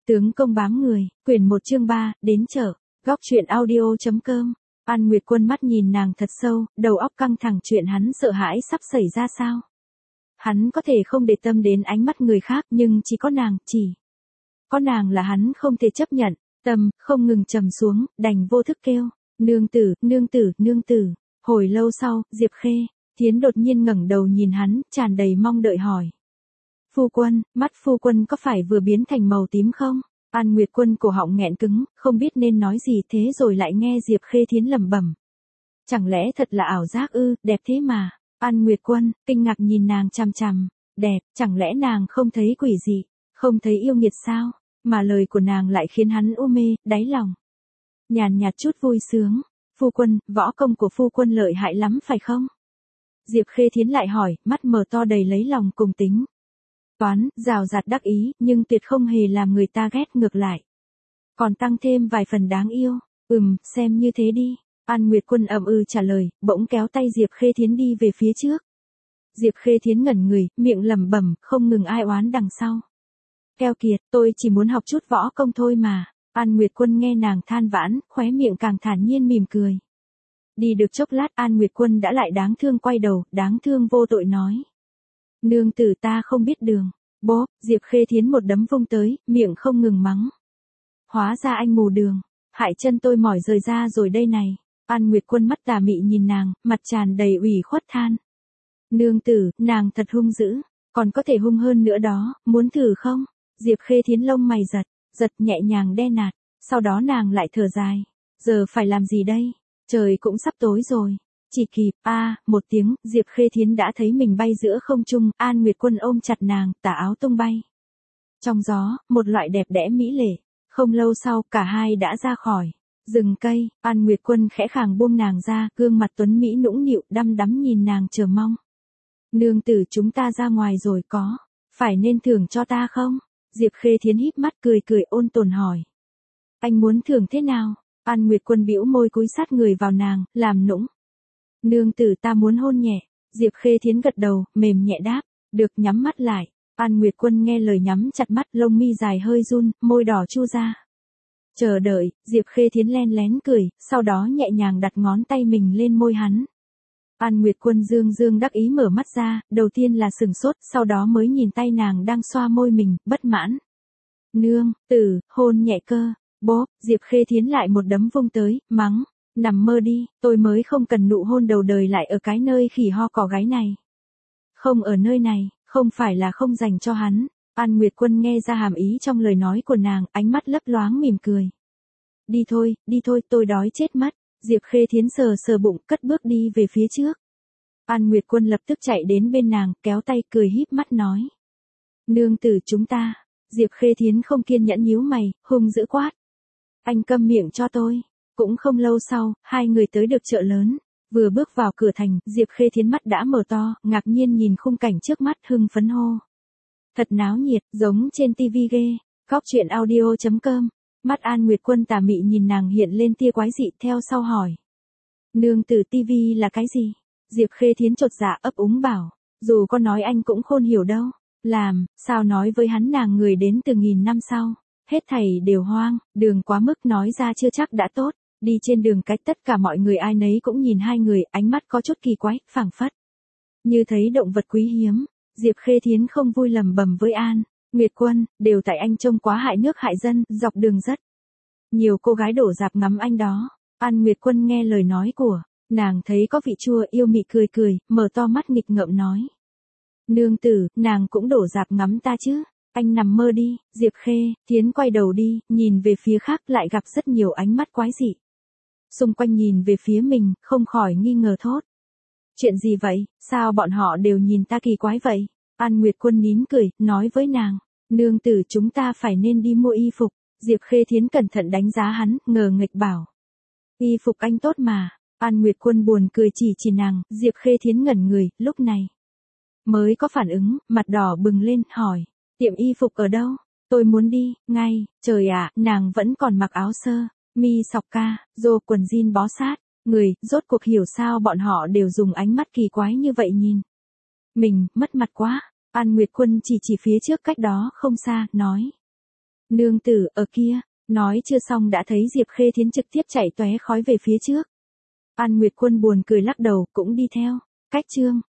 Tướng công bám người, quyển 1 chương 3, đến chợ, góc truyện audio.com. An Nguyệt Quân mắt nhìn nàng thật sâu, đầu óc căng thẳng chuyện hắn sợ hãi sắp xảy ra sao. Hắn có thể không để tâm đến ánh mắt người khác nhưng chỉ có nàng là hắn không thể chấp nhận, tâm không ngừng trầm xuống, đành vô thức kêu, nương tử, nương tử, nương tử. Hồi lâu sau, Diệp Khê Thiến đột nhiên ngẩng đầu nhìn hắn, tràn đầy mong đợi hỏi. Phu quân, mắt phu quân có phải vừa biến thành màu tím không? An Nguyệt Quân cổ họng nghẹn cứng, không biết nên nói gì thế rồi lại nghe Diệp Khê Thiến lẩm bẩm. Chẳng lẽ thật là ảo giác ư, đẹp thế mà. An Nguyệt Quân, kinh ngạc nhìn nàng chằm chằm, đẹp, chẳng lẽ nàng không thấy quỷ dị, không thấy yêu nghiệt sao, mà lời của nàng lại khiến hắn u mê, đáy lòng. Nhàn nhạt chút vui sướng, phu quân, võ công của phu quân lợi hại lắm phải không? Diệp Khê Thiến lại hỏi, mắt mở to đầy lấy lòng cùng tính. Toán, rào rạt đắc ý, nhưng tuyệt không hề làm người ta ghét, ngược lại. Còn tăng thêm vài phần đáng yêu, xem như thế đi. An Nguyệt Quân trả lời, bỗng kéo tay Diệp Khê Thiến đi về phía trước. Diệp Khê Thiến ngẩn người, miệng lẩm bẩm, không ngừng ai oán đằng sau. Keo kiệt, tôi chỉ muốn học chút võ công thôi mà. An Nguyệt Quân nghe nàng than vãn, khóe miệng càng thản nhiên mỉm cười. Đi được chốc lát An Nguyệt Quân đã lại đáng thương quay đầu, đáng thương vô tội nói. Nương tử ta không biết đường. Bố, Diệp Khê Thiến một đấm vung tới, miệng không ngừng mắng. Hóa ra anh mù đường, hại chân tôi mỏi rời ra rồi đây này. An Nguyệt Quân mắt tà mị nhìn nàng, mặt tràn đầy ủy khuất than. Nương tử, nàng thật hung dữ, còn có thể hung hơn nữa đó, muốn thử không? Diệp Khê Thiến lông mày giật nhẹ nhàng đe nạt, sau đó nàng lại thở dài. Giờ phải làm gì đây? Trời cũng sắp tối rồi. Chỉ kịp, một tiếng, Diệp Khê Thiến đã thấy mình bay giữa không trung, An Nguyệt Quân ôm chặt nàng, tà áo tung bay. Trong gió, một loại đẹp đẽ mỹ lệ. Không lâu sau, cả hai đã ra khỏi rừng cây, An Nguyệt Quân khẽ khàng buông nàng ra, gương mặt tuấn mỹ nũng nịu, đăm đắm nhìn nàng chờ mong. Nương tử, chúng ta ra ngoài rồi phải nên thưởng cho ta không? Diệp Khê Thiến híp mắt cười ôn tồn hỏi. Anh muốn thưởng thế nào? An Nguyệt Quân bĩu môi cúi sát người vào nàng, làm nũng. Nương tử ta muốn hôn nhẹ. Diệp Khê Thiến gật đầu, mềm nhẹ đáp, được, nhắm mắt lại. An Nguyệt Quân nghe lời nhắm chặt mắt, lông mi dài hơi run, môi đỏ chu ra. Chờ đợi, Diệp Khê Thiến len lén cười, sau đó nhẹ nhàng đặt ngón tay mình lên môi hắn. An Nguyệt Quân dương đắc ý mở mắt ra, đầu tiên là sừng sốt, sau đó mới nhìn tay nàng đang xoa môi mình, bất mãn. Nương tử, hôn nhẹ cơ. Bố, Diệp Khê Thiến lại một đấm vung tới, mắng. Nằm mơ đi, tôi mới không cần nụ hôn đầu đời lại ở cái nơi khỉ ho cò gáy này. Không ở nơi này, không phải là không dành cho hắn. An Nguyệt Quân nghe ra hàm ý trong lời nói của nàng, ánh mắt lấp loáng mỉm cười. Đi thôi, tôi đói chết mất. Diệp Khê Thiến sờ bụng, cất bước đi về phía trước. An Nguyệt Quân lập tức chạy đến bên nàng, kéo tay cười híp mắt nói. Nương tử chúng ta. Diệp Khê Thiến không kiên nhẫn nhíu mày, hung dữ quát. Anh câm miệng cho tôi. Cũng không lâu sau, hai người tới được chợ lớn. Vừa bước vào cửa thành, Diệp Khê Thiến mắt đã mở to, ngạc nhiên nhìn khung cảnh trước mắt, hưng phấn hô. Thật náo nhiệt, giống trên tivi ghê. Góc truyện audio.com. Mắt An Nguyệt Quân tà mị nhìn nàng hiện lên tia quái dị, theo sau hỏi. Nương tử, tivi là cái gì? Diệp Khê Thiến chột dạ ấp úng bảo. Dù có nói anh cũng khôn hiểu đâu. Sao nói với hắn nàng người đến từ nghìn năm sau. Hết thảy đều hoang, đường quá mức nói ra chưa chắc đã tốt. Đi trên đường cách tất cả mọi người ai nấy cũng nhìn hai người, ánh mắt có chút kỳ quái, phảng phất như thấy động vật quý hiếm. Diệp Khê Thiến không vui lẩm bẩm với An Nguyệt Quân, đều tại anh trông quá hại nước hại dân, dọc đường rất nhiều cô gái đổ rạp ngắm anh đó. An Nguyệt Quân nghe lời nói của nàng thấy có vị chua, yêu mị cười, mở to mắt nghịch ngợm nói. Nương tử, nàng cũng đổ rạp ngắm ta chứ? Anh nằm mơ đi. Diệp Khê Thiến quay đầu đi, nhìn về phía khác lại gặp rất nhiều ánh mắt quái dị. Xung quanh nhìn về phía mình, không khỏi nghi ngờ thốt. Chuyện gì vậy, sao bọn họ đều nhìn ta kỳ quái vậy? An Nguyệt Quân nín cười, nói với nàng. Nương tử chúng ta phải nên đi mua y phục. Diệp Khê Thiến cẩn thận đánh giá hắn, ngờ nghịch bảo. Y phục anh tốt mà. An Nguyệt Quân buồn cười chỉ nàng, Diệp Khê Thiến ngẩn người, lúc này mới có phản ứng, mặt đỏ bừng lên, hỏi. Tiệm y phục ở đâu? Tôi muốn đi, ngay. Trời ạ, nàng vẫn còn mặc áo sơ mi sọc ca, rô quần jean bó sát. Người, rốt cuộc hiểu sao bọn họ đều dùng ánh mắt kỳ quái như vậy nhìn. Mình, mất mặt quá. An Nguyệt Quân chỉ phía trước cách đó không xa, nói. Nương tử, ở kia, nói chưa xong đã thấy Diệp Khê Thiến trực tiếp chạy tóe khói về phía trước. An Nguyệt Quân buồn cười lắc đầu, cũng đi theo. Cách chương